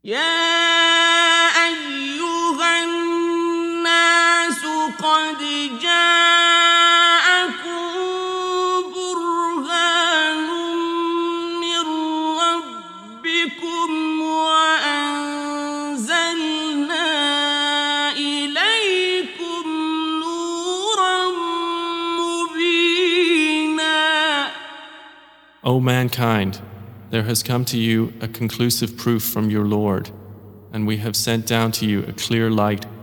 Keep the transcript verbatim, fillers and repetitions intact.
يا أيها الناس قد جاءكم برهان من ربكم وأنزلنا إليكم نورا مبينا. O mankind, there has come to you a conclusive proof from your Lord, and we have sent down to you a clear light